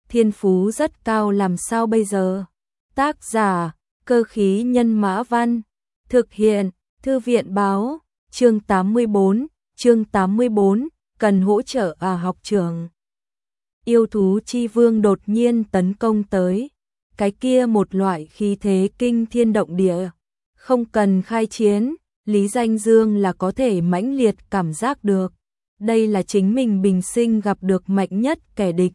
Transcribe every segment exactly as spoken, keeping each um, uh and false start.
thiên phú rất cao làm sao bây giờ? Tác giả, Cơ khí nhân mã văn, thực hiện, Thư viện báo, chương tám mươi bốn, chương tám mươi bốn, cần hỗ trợ à học trưởng. Yêu thú chi vương đột nhiên tấn công tới, cái kia một loại khí thế kinh thiên động địa, không cần khai chiến, Lý Danh Dương là có thể mãnh liệt cảm giác được, đây là chính mình bình sinh gặp được mạnh nhất kẻ địch.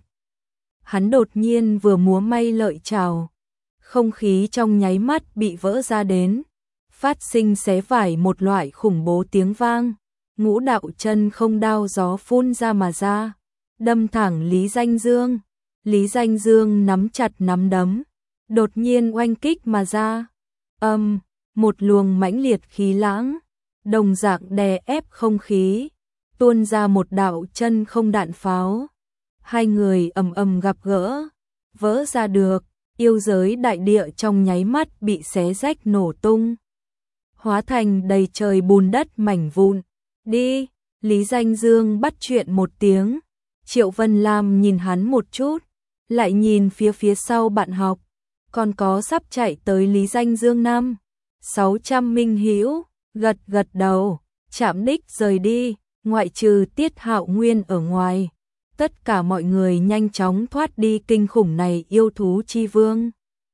Hắn đột nhiên vừa múa may lợi chảo, không khí trong nháy mắt bị vỡ ra đến, phát sinh xé vải một loại khủng bố tiếng vang, ngũ đạo chân không đao gió phun ra mà ra, đâm thẳng Lý Danh Dương. Lý Danh Dương nắm chặt nắm đấm, đột nhiên oanh kích mà ra. Âm, một luồng mãnh liệt khí lãng, đồng dạng đè ép không khí, tuôn ra một đạo chân không đạn pháo. Hai người ầm ầm gặp gỡ, vỡ ra được, yêu giới đại địa trong nháy mắt bị xé rách nổ tung, hóa thành đầy trời bùn đất mảnh vụn. Đi, Lý Danh Dương bắt chuyện một tiếng, Triệu Vân Lam nhìn hắn một chút, lại nhìn phía phía sau bạn học, còn có sắp chạy tới Lý Danh Dương năm sáu trăm minh hữu, gật gật đầu, chạm đích rời đi, ngoại trừ Tiết Hạo Nguyên ở ngoài. Tất cả mọi người nhanh chóng thoát đi kinh khủng này yêu thú chi vương.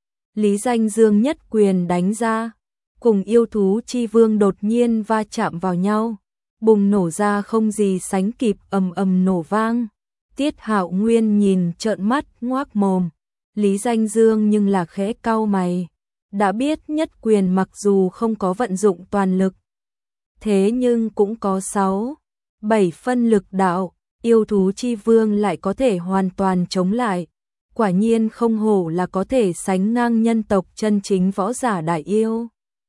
Lý Danh Dương nhất quyền đánh ra, cùng yêu thú chi vương đột nhiên va chạm vào nhau, bùng nổ ra không gì sánh kịp ầm ầm nổ vang. Tiết Hạo Nguyên nhìn trợn mắt ngoác mồm, Lý Danh Dương nhưng là khẽ cau mày, đã biết nhất quyền mặc dù không có vận dụng toàn lực, thế nhưng cũng có sáu, bảy phân lực đạo. Yêu thú chi vương lại có thể hoàn toàn chống lại, quả nhiên không hổ là có thể sánh ngang nhân tộc chân chính võ giả đại yêu.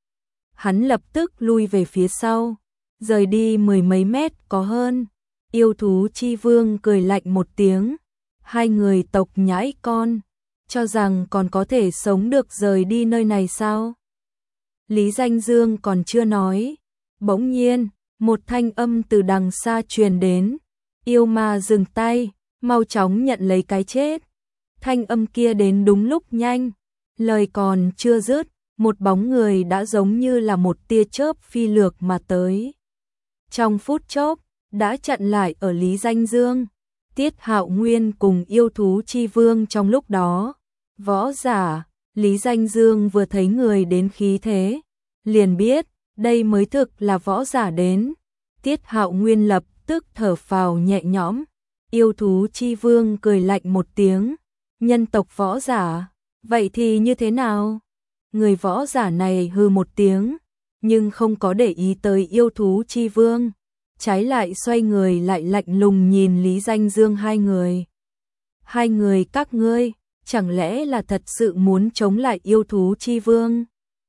Hắn lập tức lui về phía sau, rời đi mười mấy mét có hơn. Yêu thú chi vương cười lạnh một tiếng, hai người tộc nhãi con, cho rằng còn có thể sống được rời đi nơi này sao? Lý Danh Dương còn chưa nói, bỗng nhiên, một thanh âm từ đằng xa truyền đến. Yêu ma dừng tay, mau chóng nhận lấy cái chết. Thanh âm kia đến đúng lúc nhanh, lời còn chưa dứt, một bóng người đã giống như là một tia chớp phi lược mà tới. Trong phút chốc, đã chặn lại ở Lý Danh Dương, Tiết Hạo Nguyên cùng yêu thú chi vương trong lúc đó. Võ giả, Lý Danh Dương vừa thấy người đến khí thế, liền biết, đây mới thực là võ giả đến. Tiết Hạo Nguyên lập tức thở phào nhẹ nhõm, yêu thú chi vương cười lạnh một tiếng, nhân tộc võ giả, vậy thì như thế nào? Người võ giả này hừ một tiếng, nhưng không có để ý tới yêu thú chi vương, trái lại xoay người lại lạnh lùng nhìn Lý Danh Dương hai người. Hai người các ngươi, chẳng lẽ là thật sự muốn chống lại yêu thú chi vương?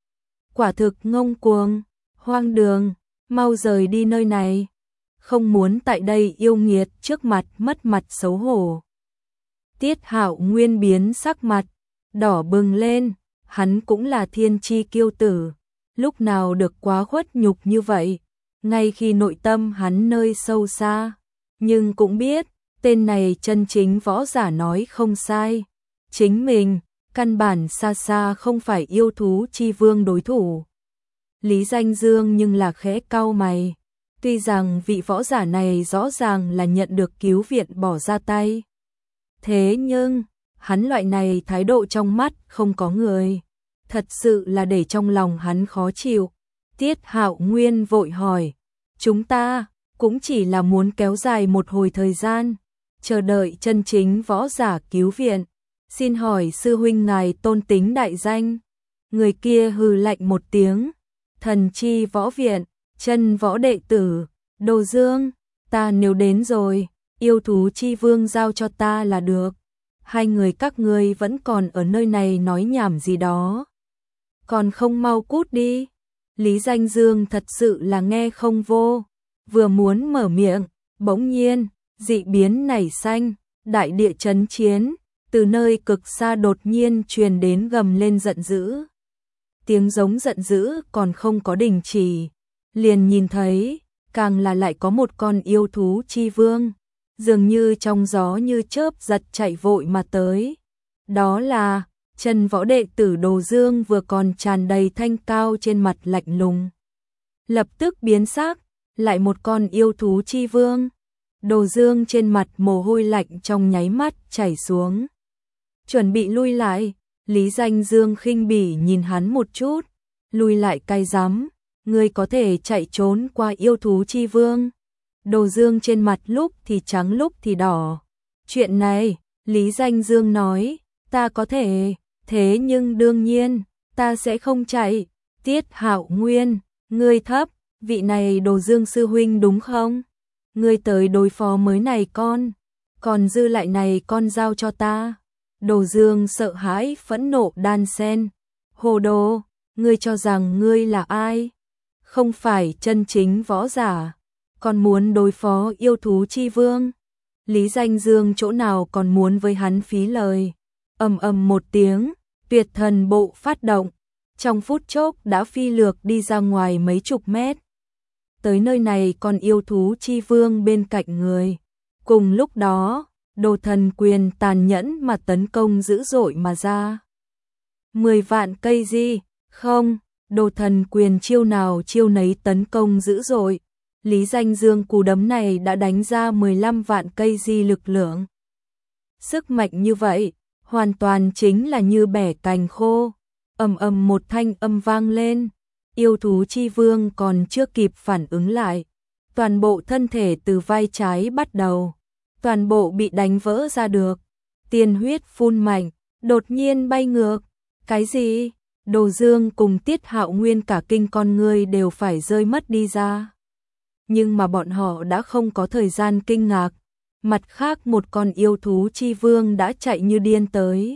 Quả thực ngông cuồng, hoang đường, mau rời đi nơi này. Không muốn tại đây yêu nghiệt trước mặt mất mặt xấu hổ. Tiết Hạo Nguyên biến sắc mặt, đỏ bừng lên, hắn cũng là thiên chi kiêu tử, lúc nào được quá khuất nhục như vậy, ngay khi nội tâm hắn nơi sâu xa, nhưng cũng biết, tên này chân chính võ giả nói không sai, chính mình, căn bản xa xa không phải yêu thú chi vương đối thủ. Lý Danh Dương nhưng là khẽ cau mày. Tuy rằng vị võ giả này rõ ràng là nhận được cứu viện bỏ ra tay. Thế nhưng, hắn loại này thái độ trong mắt không có người. Thật sự là để trong lòng hắn khó chịu. Tiết Hạo Nguyên vội hỏi, chúng ta cũng chỉ là muốn kéo dài một hồi thời gian, chờ đợi chân chính võ giả cứu viện. Xin hỏi sư huynh ngài tôn tính đại danh. Người kia hừ lạnh một tiếng, thần chi võ viện. Chân võ đệ tử, Đồ Dương, ta nếu đến rồi, yêu thú chi vương giao cho ta là được. Hai người các ngươi vẫn còn ở nơi này nói nhảm gì đó. Còn không mau cút đi. Lý Danh Dương thật sự là nghe không vô. Vừa muốn mở miệng, bỗng nhiên, dị biến nảy xanh, đại địa chấn chiến, từ nơi cực xa đột nhiên truyền đến gầm lên giận dữ. Tiếng giống giận dữ còn không có đình chỉ. Liền nhìn thấy, càng là lại có một con yêu thú chi vương, dường như trong gió như chớp giật chạy vội mà tới. Đó là Trần Võ đệ tử Đồ Dương vừa còn tràn đầy thanh cao trên mặt lạnh lùng. Lập tức biến sắc, lại một con yêu thú chi vương. Đồ Dương trên mặt mồ hôi lạnh trong nháy mắt chảy xuống. Chuẩn bị lui lại, Lý Danh Dương khinh bỉ nhìn hắn một chút, lui lại cay rắm, ngươi có thể chạy trốn qua yêu thú chi vương. Đồ Dương trên mặt lúc thì trắng lúc thì đỏ. Chuyện này, Lý Danh Dương nói, ta có thể, thế nhưng đương nhiên, ta sẽ không chạy. Tiết Hạo Nguyên, ngươi thấp, vị này Đồ Dương sư huynh đúng không? Ngươi tới đối phó mới này con, còn dư lại này con giao cho ta. Đồ Dương sợ hãi phẫn nộ đan sen. Hồ đồ, ngươi cho rằng ngươi là ai? Không phải chân chính võ giả, còn muốn đối phó yêu thú chi vương. Lý Danh Dương chỗ nào còn muốn với hắn phí lời. Ầm ầm một tiếng, tuyệt thần bộ phát động, trong phút chốc đã phi lược đi ra ngoài mấy chục mét. Tới nơi này còn yêu thú chi vương bên cạnh người. Cùng lúc đó, Đồ Thần Quyền tàn nhẫn mà tấn công dữ dội mà ra. Mười vạn cây di, không, Đồ Thần Quyền chiêu nào chiêu nấy tấn công dữ dội. Lý Danh Dương cú đấm này đã đánh ra mười lăm vạn cây di lực lượng. Sức mạnh như vậy, hoàn toàn chính là như bẻ cành khô. Ầm ầm một thanh âm vang lên, yêu thú chi vương còn chưa kịp phản ứng lại, toàn bộ thân thể từ vai trái bắt đầu, toàn bộ bị đánh vỡ ra được, tiên huyết phun mạnh, đột nhiên bay ngược. Cái gì? Đồ Dương cùng Tiết Hạo Nguyên cả kinh con người đều phải rơi mất đi ra. Nhưng mà bọn họ đã không có thời gian kinh ngạc, mặt khác một con yêu thú chi vương đã chạy như điên tới.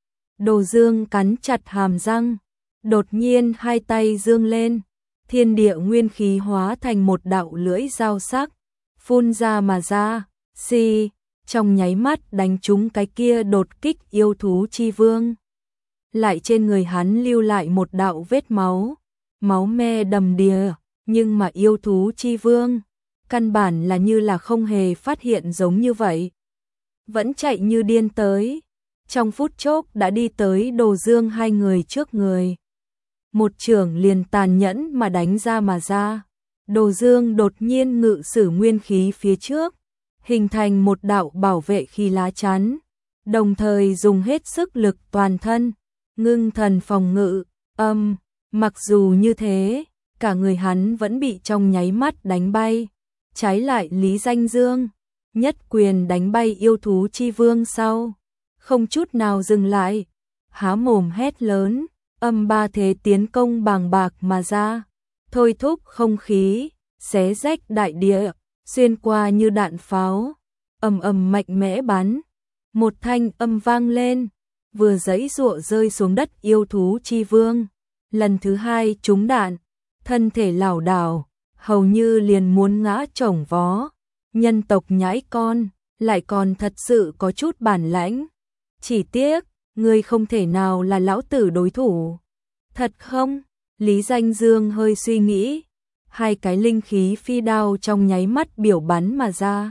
Đồ Dương cắn chặt hàm răng, đột nhiên hai tay dương lên, thiên địa nguyên khí hóa thành một đạo lưỡi dao sắc, phun ra mà ra, xì, trong nháy mắt đánh trúng cái kia đột kích yêu thú chi vương. Lại trên người hắn lưu lại một đạo vết máu, máu me đầm đìa, nhưng mà yêu thú chi vương, căn bản là như là không hề phát hiện giống như vậy. Vẫn chạy như điên tới, trong phút chốc đã đi tới Đồ Dương hai người trước người. Một chưởng liền tàn nhẫn mà đánh ra mà ra. Đồ Dương đột nhiên ngự sử nguyên khí phía trước, hình thành một đạo bảo vệ khí lá chắn, đồng thời dùng hết sức lực toàn thân, ngưng thần phòng ngự, âm, mặc dù như thế, cả người hắn vẫn bị trong nháy mắt đánh bay. Trái lại Lý Danh Dương, nhất quyền đánh bay yêu thú chi vương sau, không chút nào dừng lại, há mồm hét lớn, âm ba thế tiến công bàng bạc mà ra, thôi thúc không khí, xé rách đại địa, xuyên qua như đạn pháo, ầm ầm mạnh mẽ bắn. Một thanh âm vang lên, vừa giãy giụa rơi xuống đất yêu thú chi vương, lần thứ hai trúng đạn, thân thể lảo đảo, hầu như liền muốn ngã chồng vó. Nhân tộc nhãi con, lại còn thật sự có chút bản lãnh. Chỉ tiếc, ngươi không thể nào là lão tử đối thủ. Thật không? Lý Danh Dương hơi suy nghĩ, hai cái linh khí phi đao trong nháy mắt biểu bắn mà ra.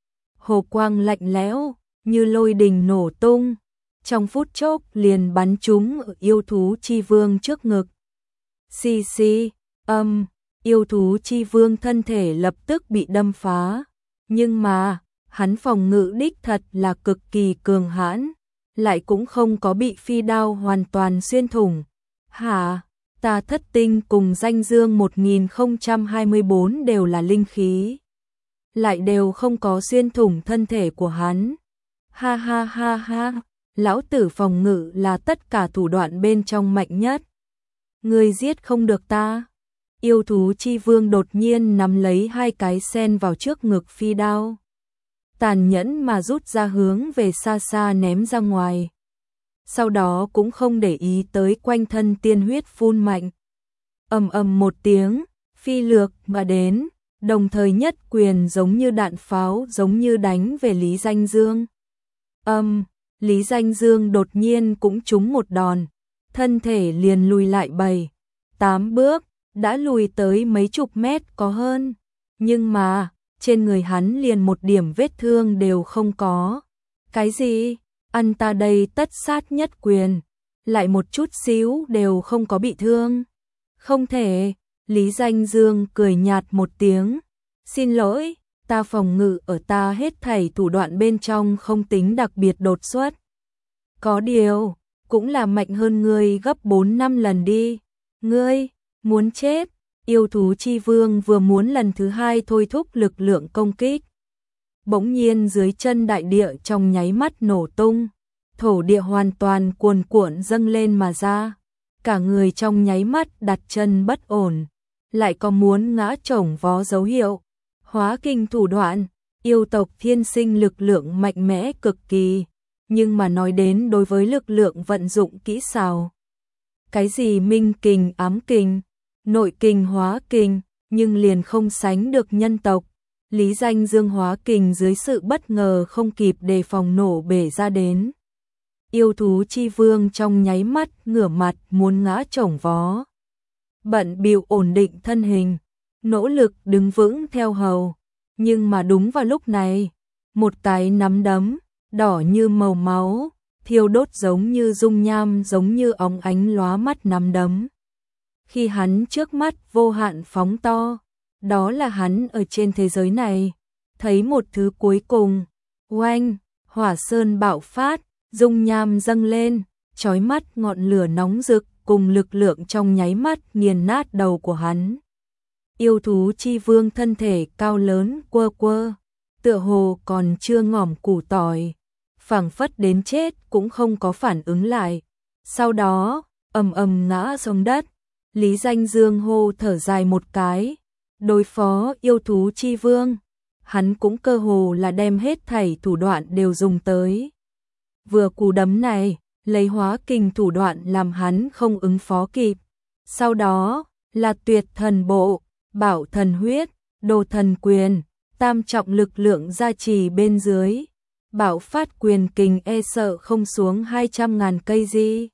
Hồ quang lạnh lẽo, như lôi đình nổ tung, trong phút chốc liền bắn trúng ở yêu thú chi vương trước ngực. Xì xì, âm, yêu thú chi vương thân thể lập tức bị đâm phá, nhưng mà, hắn phòng ngự đích thật là cực kỳ cường hãn, lại cũng không có bị phi đao hoàn toàn xuyên thủng. Hả? Ta thất tinh cùng Danh Dương một nghìn không trăm hai mươi bốn đều là linh khí, lại đều không có xuyên thủng thân thể của hắn. Ha ha ha ha, lão tử phòng ngự là tất cả thủ đoạn bên trong mạnh nhất. Ngươi giết không được ta. Yêu thú chi vương đột nhiên nắm lấy hai cái sen vào trước ngực phi đao, tàn nhẫn mà rút ra hướng về xa xa ném ra ngoài. Sau đó cũng không để ý tới quanh thân tiên huyết phun mạnh. Ầm ầm một tiếng, phi lược mà đến, đồng thời nhất quyền giống như đạn pháo giống như đánh về Lý Danh Dương. Âm, Lý Danh Dương đột nhiên cũng trúng một đòn, thân thể liền lùi lại bảy, tám bước, đã lùi tới mấy chục mét có hơn. Nhưng mà, trên người hắn liền một điểm vết thương đều không có. Cái gì? Ăn ta đây tất sát nhất quyền, lại một chút xíu đều không có bị thương. Không thể, Lý Danh Dương cười nhạt một tiếng. Xin lỗi, ta phòng ngự ở ta hết thảy thủ đoạn bên trong không tính đặc biệt đột xuất. Có điều, cũng là mạnh hơn ngươi gấp bốn năm lần đi. Ngươi, muốn chết. Yêu thú chi vương vừa muốn lần thứ hai thôi thúc lực lượng công kích. Bỗng nhiên dưới chân đại địa trong nháy mắt nổ tung. Thổ địa hoàn toàn cuồn cuộn dâng lên mà ra. Cả người trong nháy mắt đặt chân bất ổn. Lại có muốn ngã chổng vó dấu hiệu. Hóa kinh thủ đoạn, yêu tộc thiên sinh lực lượng mạnh mẽ cực kỳ. Nhưng mà nói đến đối với lực lượng vận dụng kỹ xảo. Cái gì minh kình ám kình, nội kình hóa kình, nhưng liền không sánh được nhân tộc. Lý Danh Dương hóa kình dưới sự bất ngờ không kịp đề phòng nổ bể ra đến. Yêu thú chi vương trong nháy mắt ngửa mặt muốn ngã chổng vó. Bận bịu ổn định thân hình, nỗ lực đứng vững theo hầu. Nhưng mà đúng vào lúc này, một cái nắm đấm, đỏ như màu máu, thiêu đốt giống như dung nham giống như óng ánh lóa mắt nắm đấm. Khi hắn trước mắt vô hạn phóng to, đó là hắn ở trên thế giới này, thấy một thứ cuối cùng. Oanh, hỏa sơn bạo phát, dung nham dâng lên, chói mắt ngọn lửa nóng rực cùng lực lượng trong nháy mắt nghiền nát đầu của hắn. Yêu thú chi vương thân thể cao lớn quơ quơ, tựa hồ còn chưa ngỏm củ tỏi, phảng phất đến chết cũng không có phản ứng lại. Sau đó, ầm ầm ngã xuống đất. Lý Danh Dương hô thở dài một cái, đối phó yêu thú chi vương, hắn cũng cơ hồ là đem hết thảy thủ đoạn đều dùng tới. Vừa cú đấm này, lấy hóa kình thủ đoạn làm hắn không ứng phó kịp. Sau đó, là tuyệt thần bộ, bảo thần huyết, đồ thần quyền, tam trọng lực lượng gia trì bên dưới. Bảo phát quyền kình e sợ không xuống hai trăm ngàn cây gì.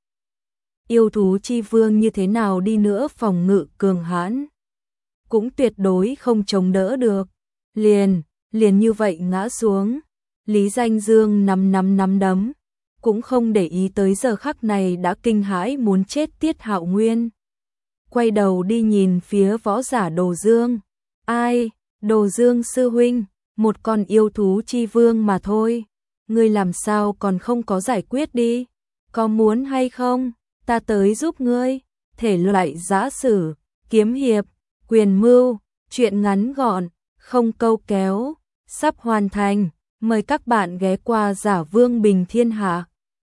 Yêu thú chi vương như thế nào đi nữa phòng ngự cường hãn, cũng tuyệt đối không chống đỡ được. Liền, liền như vậy ngã xuống. Lý Danh Dương nắm nắm nắm đấm, cũng không để ý tới giờ khắc này đã kinh hãi muốn chết Tiết Hạo Nguyên. Quay đầu đi nhìn phía võ giả Đồ Dương. Ai, Đồ Dương sư huynh, một con yêu thú chi vương mà thôi. Ngươi làm sao còn không có giải quyết đi? Có muốn hay không? Ta tới giúp ngươi. Thể loại giã sử, kiếm hiệp, quyền mưu, truyện ngắn gọn, không câu kéo, sắp hoàn thành. Mời các bạn ghé qua Giả Vương Bình Thiên Hạ.